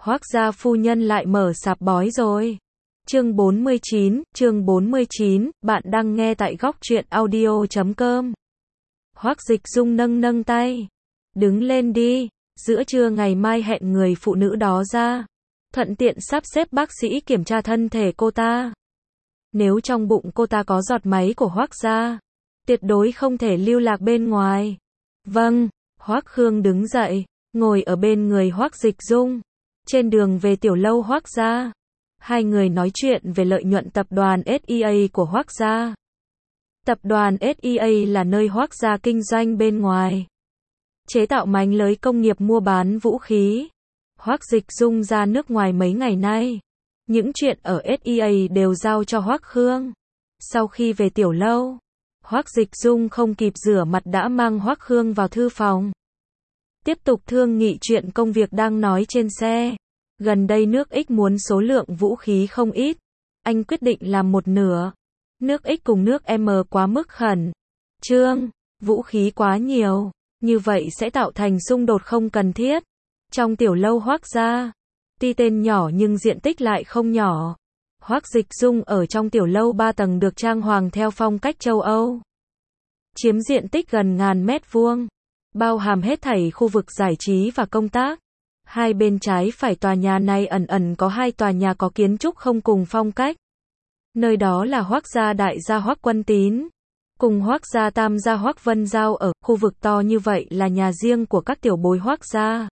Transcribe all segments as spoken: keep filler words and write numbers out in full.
Hoác gia phu nhân lại mở sạp bói rồi. Chương bốn mươi chín, chương bốn mươi chín, bạn đang nghe tại góc truyện audio chấm com. Hoác Dịch Dung nâng nâng tay. Đứng lên đi, giữa trưa ngày mai hẹn người phụ nữ đó ra. Thuận tiện sắp xếp bác sĩ kiểm tra thân thể cô ta. Nếu trong bụng cô ta có giọt máy của Hoác gia, tuyệt đối không thể lưu lạc bên ngoài. Vâng, Hoác Khương đứng dậy, ngồi ở bên người Hoác Dịch Dung. Trên đường về tiểu lâu Hoác gia, hai người nói chuyện về lợi nhuận tập đoàn ét e a của Hoác gia. Tập đoàn ét e a là nơi Hoác gia kinh doanh bên ngoài, chế tạo mánh lới công nghiệp mua bán vũ khí. Hoác Dịch Dung ra nước ngoài mấy ngày nay, những chuyện ở ét e a đều giao cho Hoác Khương. Sau khi về tiểu lâu, Hoác Dịch Dung không kịp rửa mặt đã mang Hoác Khương vào thư phòng. Tiếp tục thương nghị chuyện công việc đang nói trên xe. Gần đây nước X muốn số lượng vũ khí không ít. Anh quyết định làm một nửa. Nước X cùng nước M quá mức khẩn trương, vũ khí quá nhiều, như vậy sẽ tạo thành xung đột không cần thiết. Trong tiểu lâu Hoác gia, tuy tên nhỏ nhưng diện tích lại không nhỏ. Hoác Dịch Dung ở trong tiểu lâu ba tầng được trang hoàng theo phong cách châu Âu, chiếm diện tích gần ngàn mét vuông, bao hàm hết thảy khu vực giải trí và công tác. Hai bên trái phải tòa nhà này ẩn ẩn có hai tòa nhà có kiến trúc không cùng phong cách. Nơi đó là Hoác gia đại gia Hoác Quân Tín, cùng Hoác gia tam gia Hoác Vân Giao ở. Khu vực to như vậy là nhà riêng của các tiểu bối Hoác gia.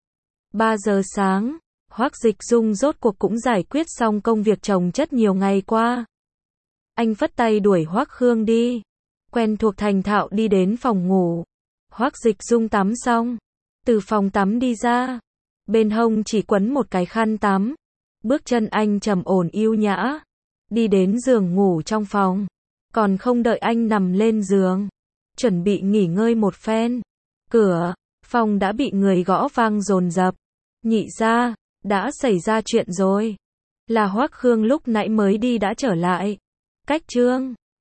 ba giờ sáng, Hoác Dịch Dung rốt cuộc cũng giải quyết xong công việc chồng chất nhiều ngày qua. Anh phất tay đuổi Hoác Khương đi, quen thuộc thành thạo đi đến phòng ngủ. Hoác Dịch Dung tắm xong, từ phòng tắm đi ra, bên hông chỉ quấn một cái khăn tắm. Bước chân anh trầm ổn yêu nhã, đi đến giường ngủ trong phòng. Còn không đợi anh nằm lên giường, chuẩn bị nghỉ ngơi một phen, cửa phòng đã bị người gõ vang dồn dập. Nhị gia, đã xảy ra chuyện rồi. Là Hoác Khương lúc nãy mới đi đã trở lại. Cách chương